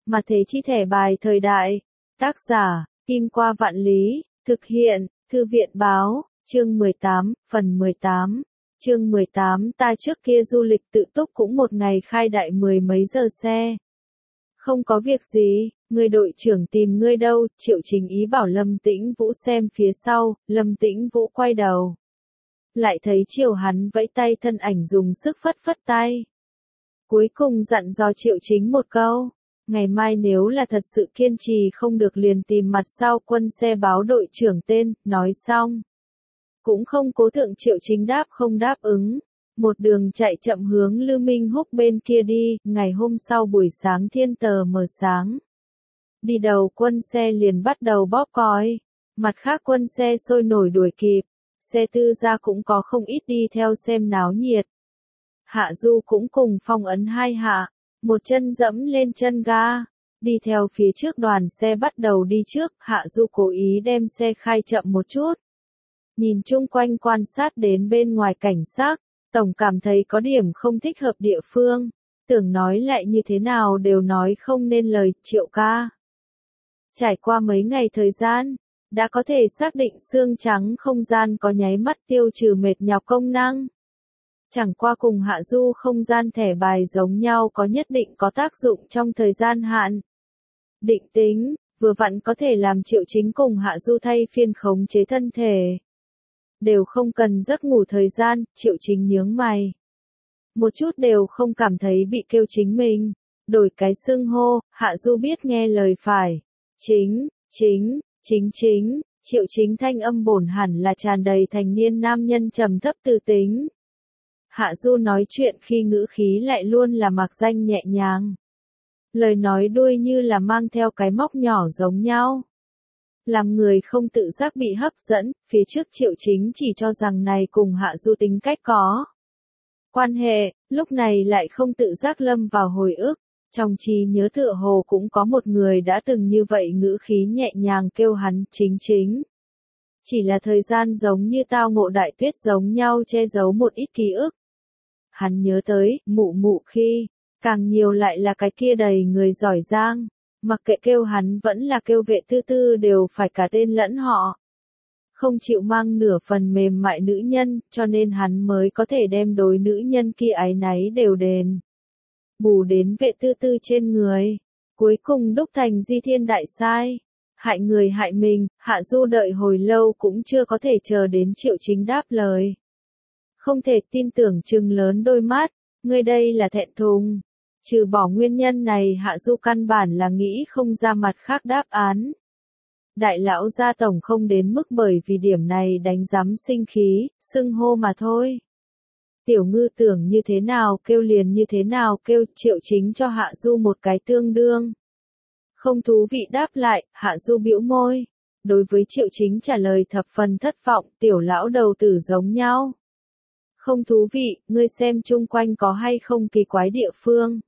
Mà thế chi thẻ bài thời đại. Tác giả, Kim Qua Vạn Lý, thực hiện, Thư viện Báo, chương 18, phần 18. Chương 18 ta trước kia du lịch tự túc cũng một ngày khai đại 10 mấy giờ xe. Không có việc gì, người đội trưởng tìm ngươi đâu, Triệu Chính Ý bảo Lâm Tĩnh Vũ xem phía sau, Lâm Tĩnh Vũ quay đầu. Lại thấy Triệu hắn vẫy tay thân ảnh dùng sức phất phất tay. Cuối cùng dặn dò Triệu Chính một câu, ngày mai nếu là thật sự kiên trì không được liền tìm mặt sau quân xe báo đội trưởng tên, nói xong. Cũng không cố thượng Triệu Chính đáp không đáp ứng. Một đường chạy chậm hướng Lư Minh Húc bên kia đi, ngày hôm sau buổi sáng thiên tờ mờ sáng. Đi đầu quân xe liền bắt đầu bóp còi, mặt khác quân xe sôi nổi đuổi kịp, xe tư gia cũng có không ít đi theo xem náo nhiệt. Hạ Du cũng cùng phong ấn hai hạ, một chân dẫm lên chân ga, đi theo phía trước đoàn xe bắt đầu đi trước, Hạ Du cố ý đem xe khai chậm một chút. Nhìn chung quanh quan sát đến bên ngoài cảnh sát, tổng cảm thấy có điểm không thích hợp địa phương, tưởng nói lại như thế nào đều nói không nên lời, Triệu ca. Trải qua mấy ngày thời gian, đã có thể xác định xương trắng không gian có nháy mắt tiêu trừ mệt nhọc công năng. Chẳng qua cùng Hạ Du không gian thẻ bài giống nhau có nhất định có tác dụng trong thời gian hạn. Định tính, vừa vặn có thể làm Triệu Chính cùng Hạ Du thay phiên khống chế thân thể. Đều không cần giấc ngủ thời gian, Triệu Chính nhướng mày. Một chút đều không cảm thấy bị kêu chính mình. Đổi cái xưng hô, Hạ Du biết nghe lời phải. Chính, Triệu Chính thanh âm bổn hẳn là tràn đầy thành niên nam nhân trầm thấp tư tính. Hạ Du nói chuyện khi ngữ khí lại luôn là mặc danh nhẹ nhàng. Lời nói đuôi như là mang theo cái móc nhỏ giống nhau. Làm người không tự giác bị hấp dẫn, phía trước Triệu Chính chỉ cho rằng này cùng Hạ Du tính cách có quan hệ, lúc này lại không tự giác lâm vào hồi ức, trong trí nhớ tựa hồ cũng có một người đã từng như vậy ngữ khí nhẹ nhàng kêu hắn Chính. Chỉ là thời gian giống như tao ngộ đại tuyết giống nhau che giấu một ít ký ức. Hắn nhớ tới, mụ khi, càng nhiều lại là cái kia đầy người giỏi giang. Mặc kệ kêu hắn vẫn là kêu Vệ Tư Tư đều phải cả tên lẫn họ. Không chịu mang nửa phần mềm mại nữ nhân, cho nên hắn mới có thể đem đối nữ nhân kia áy náy đều đền. Bù đến Vệ Tư Tư trên người. Cuối cùng đúc thành di thiên đại sai. Hại người hại mình, Hạ Du đợi hồi lâu cũng chưa có thể chờ đến Triệu Chính đáp lời. Không thể tin tưởng trừng lớn đôi mắt, ngươi đây là thẹn thùng. Trừ bỏ nguyên nhân này Hạ Du căn bản là nghĩ không ra mặt khác đáp án. Đại lão gia tổng không đến mức bởi vì điểm này đánh giám sinh khí, xưng hô mà thôi. Tiểu Ngư tưởng như thế nào kêu liền như thế nào kêu, Triệu Chính cho Hạ Du một cái tương đương. Không thú vị đáp lại, Hạ Du bĩu môi. Đối với Triệu Chính trả lời thập phần thất vọng, tiểu lão đầu tử giống nhau. Không thú vị, ngươi xem chung quanh có hay không kỳ quái địa phương.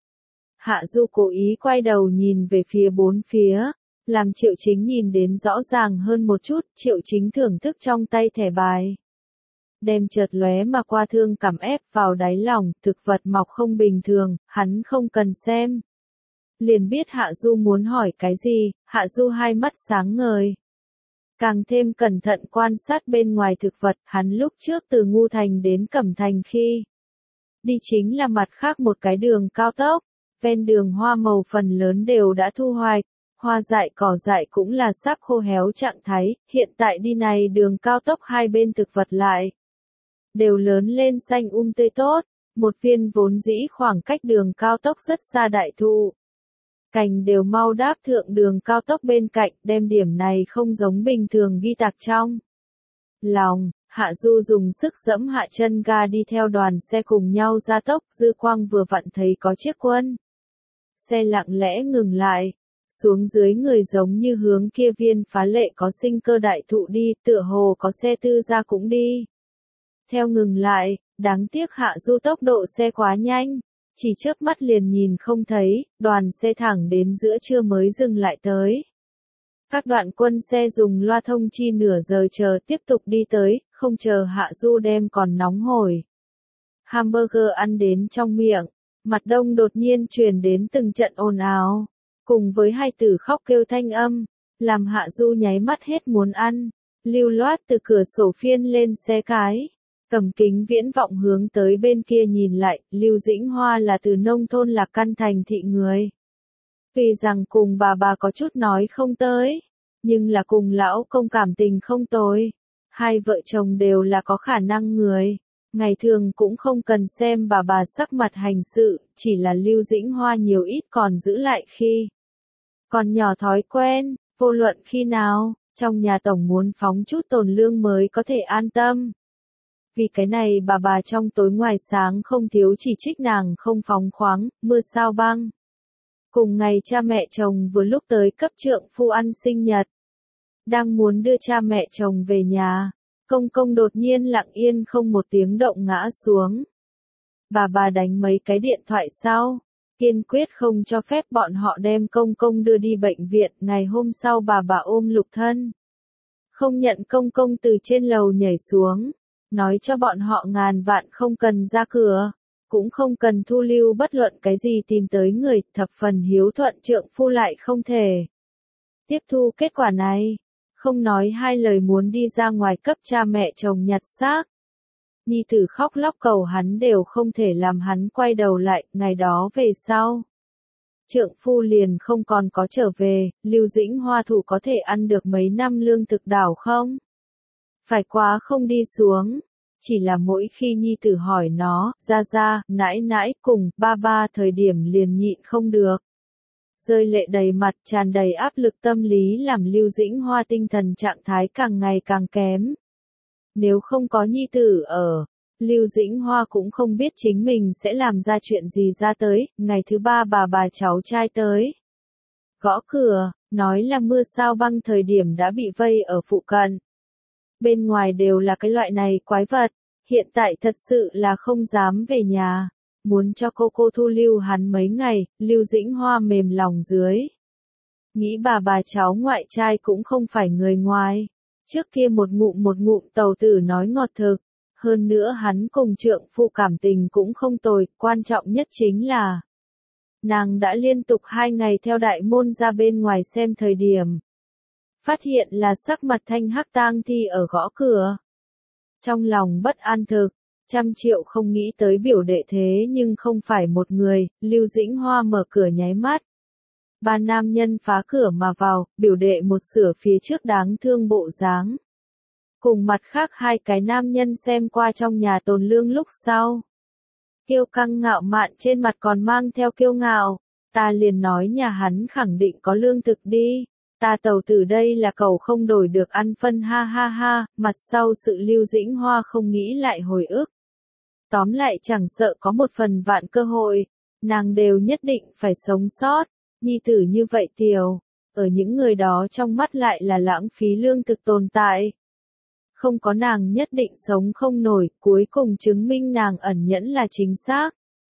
Hạ Du cố ý quay đầu nhìn về phía bốn phía, làm Triệu Chính nhìn đến rõ ràng hơn một chút, Triệu Chính thưởng thức trong tay thẻ bài. Đem chợt lóe mà qua thương cảm ép vào đáy lòng, thực vật mọc không bình thường, hắn không cần xem. Liền biết Hạ Du muốn hỏi cái gì, Hạ Du hai mắt sáng ngời. Càng thêm cẩn thận quan sát bên ngoài thực vật, hắn lúc trước từ Ngu Thành đến Cẩm Thành khi đi chính là mặt khác một cái đường cao tốc. Ven đường hoa màu phần lớn đều đã thu hoạch, hoa dại cỏ dại cũng là sắp khô héo trạng thái, hiện tại đi này đường cao tốc hai bên thực vật lại. Đều lớn lên xanh tươi tốt, một viên vốn dĩ khoảng cách đường cao tốc rất xa đại thụ. Cành đều mau đáp thượng đường cao tốc bên cạnh, đem điểm này không giống bình thường ghi tạc trong lòng. Hạ Du dùng sức giẫm hạ chân ga đi theo đoàn xe cùng nhau ra tốc, dư quang vừa vặn thấy có chiếc quân xe lặng lẽ ngừng lại, xuống dưới người giống như hướng kia viên phá lệ có sinh cơ đại thụ đi, tựa hồ có xe tư gia cũng đi. Theo ngừng lại, đáng tiếc Hạ Du tốc độ xe quá nhanh, chỉ chớp mắt liền nhìn không thấy, đoàn xe thẳng đến giữa trưa mới dừng lại tới. Các đoạn quân xe dùng loa thông chi nửa giờ chờ tiếp tục đi tới, không chờ Hạ Du đem còn nóng hổi. Hamburger ăn đến trong miệng. Mặt đông đột nhiên truyền đến từng trận ồn ào. cùng với hai tử khóc kêu thanh âm, làm Hạ Du nháy mắt hết muốn ăn, lưu loát từ cửa sổ phiên lên xe cái, cầm kính viễn vọng hướng tới bên kia nhìn lại, Lưu Dĩnh Hoa là từ nông thôn Lạc Căn thành thị người. Vì rằng cùng bà có chút nói không tới, nhưng là cùng lão công cảm tình không tồi, hai vợ chồng đều là có khả năng người. Ngày thường cũng không cần xem bà sắc mặt hành sự, chỉ là Lưu Dĩnh Hoa nhiều ít còn giữ lại khi còn nhỏ thói quen, vô luận khi nào, trong nhà tổng muốn phóng chút tồn lương mới có thể an tâm. Vì cái này bà trong tối ngoài sáng không thiếu chỉ trích nàng không phóng khoáng, mưa sao băng. Cùng ngày cha mẹ chồng vừa lúc tới cấp trượng phu ăn sinh nhật. Đang muốn đưa cha mẹ chồng về nhà, công công đột nhiên lặng yên không một tiếng động ngã xuống. Bà đánh mấy cái điện thoại sau, kiên quyết không cho phép bọn họ đem công công đưa đi bệnh viện. Ngày hôm sau bà ôm Lục Thân, không nhận công công từ trên lầu nhảy xuống, nói cho bọn họ ngàn vạn không cần ra cửa, cũng không cần thu lưu bất luận cái gì tìm tới người. Thập phần hiếu thuận trượng phu lại không thể tiếp thu kết quả này, không nói hai lời muốn đi ra ngoài cấp cha mẹ chồng nhặt xác. Nhi tử khóc lóc cầu hắn đều không thể làm hắn quay đầu lại. Ngày đó về sau, trượng phu liền không còn có trở về. Lưu Dĩnh Hoa thủ có thể ăn được mấy năm lương thực đảo không? Phải quá không đi xuống. Chỉ là mỗi khi nhi tử hỏi nó, ra, nãi nãi cùng ba thời điểm liền nhịn không được. Rơi lệ đầy mặt, tràn đầy áp lực tâm lý làm Lưu Dĩnh Hoa tinh thần trạng thái càng ngày càng kém. Nếu không có nhi tử ở, Lưu Dĩnh Hoa cũng không biết chính mình sẽ làm ra chuyện gì ra tới. Ngày thứ ba bà cháu trai tới, gõ cửa, nói là mưa sao băng thời điểm đã bị vây ở phụ cận. Bên ngoài đều là cái loại này quái vật, hiện tại thật sự là không dám về nhà, muốn cho cô thu lưu hắn mấy ngày. Lưu Dĩnh Hoa mềm lòng dưới. Nghĩ bà cháu ngoại trai cũng không phải người ngoài, trước kia một ngụm tàu tử nói ngọt thực, hơn nữa hắn cùng trượng phu cảm tình cũng không tồi, quan trọng nhất chính là nàng đã liên tục 2 ngày theo đại môn ra bên ngoài xem thời điểm. Phát hiện là sắc mặt thanh hắc tang thi ở gõ cửa. Trong lòng bất an thực, 100 triệu không nghĩ tới biểu đệ thế nhưng không phải một người. Lưu Dĩnh Hoa mở cửa nháy mắt. 3 nam nhân phá cửa mà vào, biểu đệ một sửa phía trước đáng thương bộ dáng. Cùng mặt khác 2 cái nam nhân xem qua trong nhà tồn lương lúc sau. Kiêu căng ngạo mạn trên mặt còn mang theo kiêu ngạo. Ta liền nói nhà hắn khẳng định có lương thực đi. Ta tàu tử đây là cầu không đổi được ăn phân ha. Mặt sau sự Lưu Dĩnh Hoa không nghĩ lại hồi ức. Tóm lại chẳng sợ có một phần vạn cơ hội, nàng đều nhất định phải sống sót. Nhi tử như vậy tiểu, ở những người đó trong mắt lại là lãng phí lương thực tồn tại. Không có nàng nhất định sống không nổi, cuối cùng chứng minh nàng ẩn nhẫn là chính xác.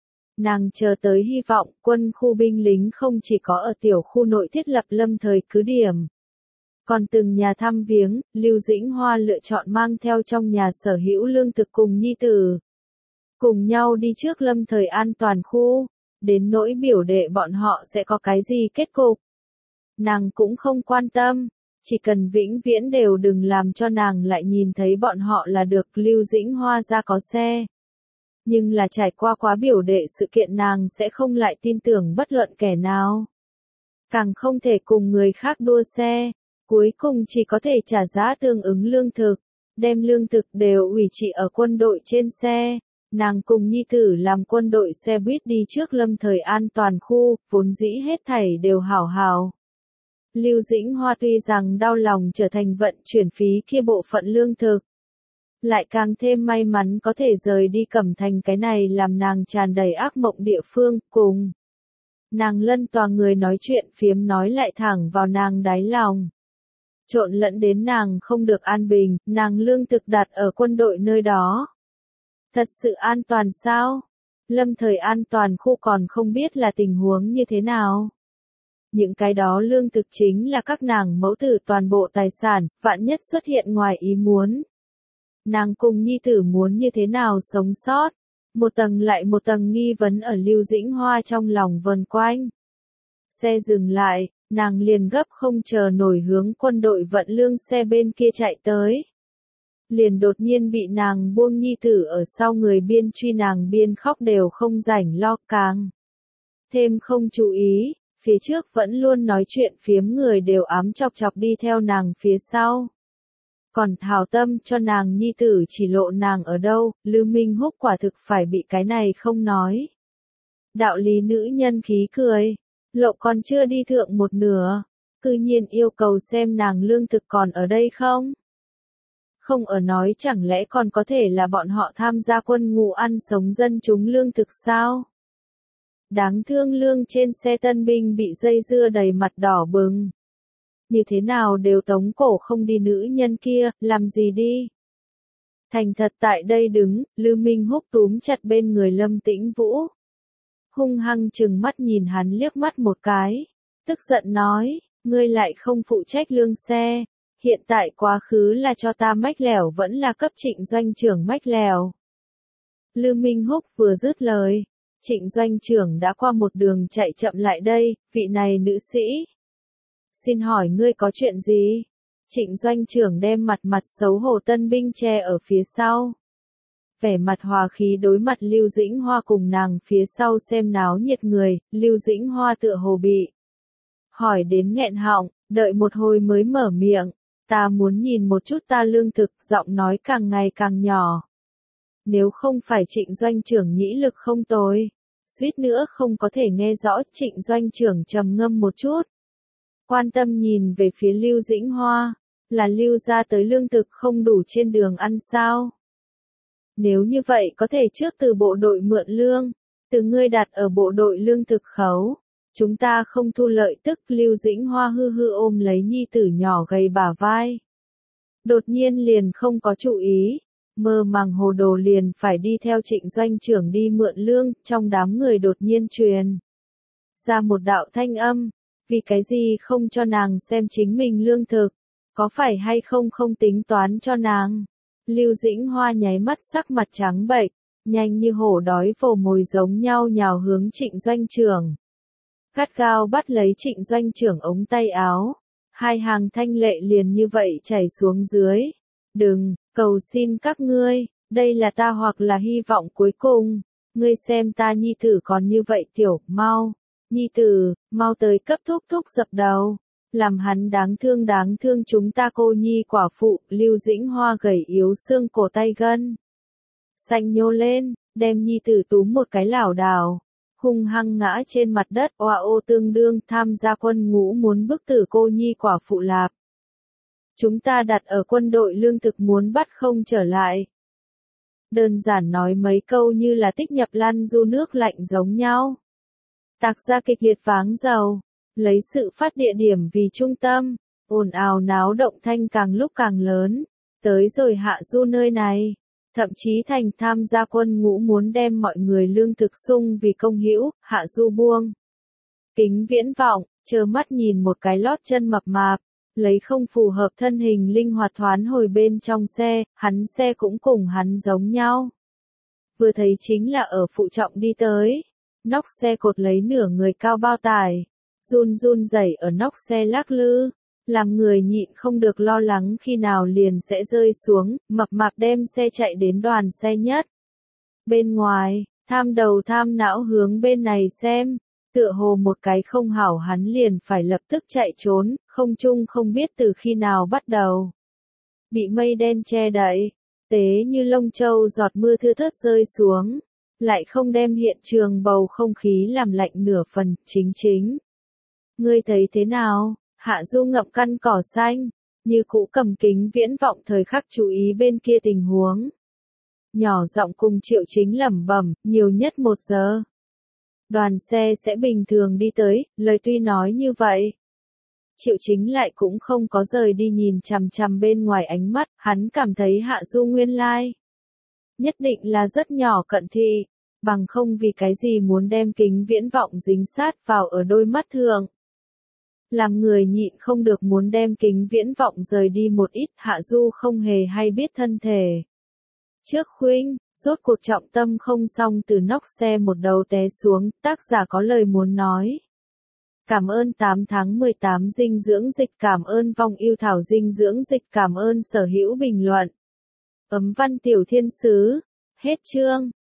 Nàng chờ tới hy vọng, quân khu binh lính không chỉ có ở tiểu khu nội thiết lập lâm thời cứ điểm. Còn từng nhà thăm viếng, Lưu Dĩnh Hoa lựa chọn mang theo trong nhà sở hữu lương thực cùng nhi tử. Cùng nhau đi trước lâm thời an toàn khu, đến nỗi biểu đệ bọn họ sẽ có cái gì kết cục. Nàng cũng không quan tâm, chỉ cần vĩnh viễn đều đừng làm cho nàng lại nhìn thấy bọn họ là được. Lưu Dĩnh Hoa ra có xe. Nhưng là trải qua quá biểu đệ sự kiện nàng sẽ không lại tin tưởng bất luận kẻ nào. Càng không thể cùng người khác đua xe, cuối cùng chỉ có thể trả giá tương ứng lương thực, đem lương thực đều ủy trị ở quân đội trên xe. Nàng cùng nhi tử làm quân đội xe buýt đi trước lâm thời an toàn khu, vốn dĩ hết thảy đều hảo hảo. Lưu Dĩnh Hoa tuy rằng đau lòng trở thành vận chuyển phí kia bộ phận lương thực, lại càng thêm may mắn có thể rời đi Cẩm Thành cái này làm nàng tràn đầy ác mộng địa phương. Cùng nàng lân tòa người nói chuyện phiếm nói lại thẳng vào nàng đáy lòng. Trộn lẫn đến nàng không được an bình, nàng lương thực đặt ở quân đội nơi đó. Thật sự an toàn sao? Lâm thời an toàn khu còn không biết là tình huống như thế nào. Những cái đó lương thực chính là các nàng mẫu tử toàn bộ tài sản, vạn nhất xuất hiện ngoài ý muốn. Nàng cùng nhi tử muốn như thế nào sống sót? Một tầng lại một tầng nghi vấn ở Lưu Dĩnh Hoa trong lòng vần quanh. Xe dừng lại, nàng liền gấp không chờ nổi hướng quân đội vận lương xe bên kia chạy tới. Liền đột nhiên bị nàng buông nhi tử ở sau người biên truy, nàng biên khóc đều không rảnh lo, càng thêm không chú ý, phía trước vẫn luôn nói chuyện phiếm người đều ám chọc chọc đi theo nàng phía sau. Còn hảo tâm cho nàng nhi tử chỉ lộ nàng ở đâu, Lưu Minh Húc quả thực phải bị cái này không nói. Đạo lý nữ nhân khí cười, lộ còn chưa đi thượng một nửa, cư nhiên yêu cầu xem nàng lương thực còn ở đây không? Không ở nói chẳng lẽ còn có thể là bọn họ tham gia quân ngũ ăn sống dân chúng lương thực sao? Đáng thương lương trên xe tân binh bị dây dưa đầy mặt đỏ bừng. Như thế nào đều tống cổ không đi nữ nhân kia, làm gì đi? Thành thật tại đây đứng, Lưu Minh Húc túm chặt bên người Lâm Tĩnh Vũ. Hung hăng chừng mắt nhìn hắn liếc mắt một cái. Tức giận nói, ngươi lại không phụ trách lương xe. Hiện tại quá khứ là cho ta mách lẻo vẫn là cấp Trịnh doanh trưởng mách lẻo. Lưu Minh Húc vừa dứt lời. Trịnh doanh trưởng đã qua một đường chạy chậm lại đây, vị này nữ sĩ. Xin hỏi ngươi có chuyện gì? Trịnh doanh trưởng đem mặt xấu hổ tân binh che ở phía sau. Vẻ mặt hòa khí đối mặt Lưu Dĩnh Hoa cùng nàng phía sau xem náo nhiệt người, Lưu Dĩnh Hoa tựa hồ bị hỏi đến nghẹn họng, đợi một hồi mới mở miệng. Ta muốn nhìn một chút ta lương thực, giọng nói càng ngày càng nhỏ. Nếu không phải Trịnh doanh trưởng nhĩ lực không tồi, suýt nữa không có thể nghe rõ. Trịnh doanh trưởng trầm ngâm một chút. Quan tâm nhìn về phía Lưu Dĩnh Hoa, là Lưu ra tới lương thực không đủ trên đường ăn sao? Nếu như vậy có thể trước từ bộ đội mượn lương, từ ngươi đặt ở bộ đội lương thực khấu, chúng ta không thu lợi tức. Lưu Dĩnh Hoa hư hư ôm lấy nhi tử nhỏ gầy bả vai. Đột nhiên liền không có chú ý, mơ màng hồ đồ liền phải đi theo Trịnh doanh trưởng đi mượn lương, trong đám người đột nhiên truyền ra một đạo thanh âm. Vì cái gì không cho nàng xem chính mình lương thực? Có phải hay không không tính toán cho nàng? Lưu Dĩnh Hoa nháy mắt sắc mặt trắng bệch, nhanh như hổ đói vồ mồi giống nhau nhào hướng Trịnh doanh trưởng. Gắt gao bắt lấy Trịnh doanh trưởng ống tay áo. Hai hàng thanh lệ liền như vậy chảy xuống dưới. Đừng, cầu xin các ngươi, đây là ta hoặc là hy vọng cuối cùng. Ngươi xem ta nhi tử còn như vậy tiểu, mau. Nhi tử, mau tới cấp thúc thúc dập đầu. Làm hắn đáng thương chúng ta cô nhi quả phụ. Lưu Dĩnh Hoa gầy yếu xương cổ tay gân xanh nhô lên, đem nhi tử túm một cái lảo đảo, hung hăng ngã trên mặt đất. Oa ô, tương đương tham gia quân ngũ muốn bức tử cô nhi quả phụ lạp. Chúng ta đặt ở quân đội lương thực muốn bắt không trở lại. Đơn giản nói mấy câu như là tích nhập lăn du nước lạnh giống nhau. Tạc ra kịch liệt váng dầu, lấy sự phát địa điểm vì trung tâm, ồn ào náo động thanh càng lúc càng lớn, tới rồi Hạ Du nơi này, thậm chí thành tham gia quân ngũ muốn đem mọi người lương thực sung vì công hữu. Hạ Du buông kính viễn vọng, trơ mắt nhìn một cái lót chân mập mạp, lấy không phù hợp thân hình linh hoạt thoán hồi bên trong xe, hắn xe cũng cùng hắn giống nhau. Vừa thấy chính là ở phụ trọng đi tới. Nóc xe cột lấy nửa người cao bao tải, run run rẩy ở nóc xe lắc lư, làm người nhịn không được lo lắng khi nào liền sẽ rơi xuống. Mập mạp đem xe chạy đến đoàn xe nhất. Bên ngoài, tham đầu tham não hướng bên này xem, tựa hồ một cái không hảo hắn liền phải lập tức chạy trốn. Không trung không biết từ khi nào bắt đầu bị mây đen che đậy, tế như lông châu giọt mưa thưa thớt rơi xuống. Lại không đem hiện trường bầu không khí làm lạnh nửa phần. Chính. Ngươi thấy thế nào? Hạ Du ngậm căn cỏ xanh, như cũ cầm kính viễn vọng thời khắc chú ý bên kia tình huống. Nhỏ giọng cùng Triệu Chính lẩm bẩm, nhiều nhất 1 giờ. Đoàn xe sẽ bình thường đi tới, lời tuy nói như vậy. Triệu Chính lại cũng không có rời đi nhìn chằm chằm bên ngoài ánh mắt, hắn cảm thấy Hạ Du nguyên lai nhất định là rất nhỏ cận thị, bằng không vì cái gì muốn đem kính viễn vọng dính sát vào ở đôi mắt thường. Làm người nhịn không được muốn đem kính viễn vọng rời đi một ít. Hạ Du không hề hay biết thân thể trước khuynh, rốt cuộc trọng tâm không xong từ nóc xe một đầu té xuống. Tác giả có lời muốn nói. Cảm ơn 8 tháng 18 dinh dưỡng dịch, cảm ơn vong yêu thảo dinh dưỡng dịch, cảm ơn sở hữu bình luận. Ấm văn tiểu thiên sứ. Hết chương.